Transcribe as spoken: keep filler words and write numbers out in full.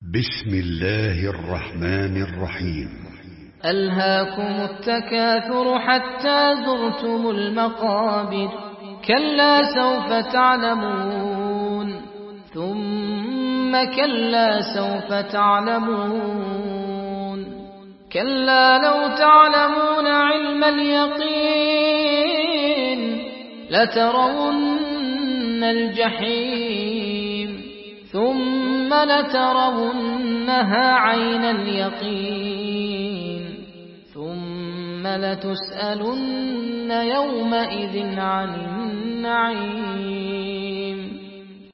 بسم الله الرحمن الرحيم. ألهاكم التكاثر حتى زرتم المقابر، كلا سوف تعلمون ثم كلا سوف تعلمون، كلا لو تعلمون علم اليقين لترون الجحيم ثم لترونها عين اليقين ثم لتسألن يومئذ عن النعيم.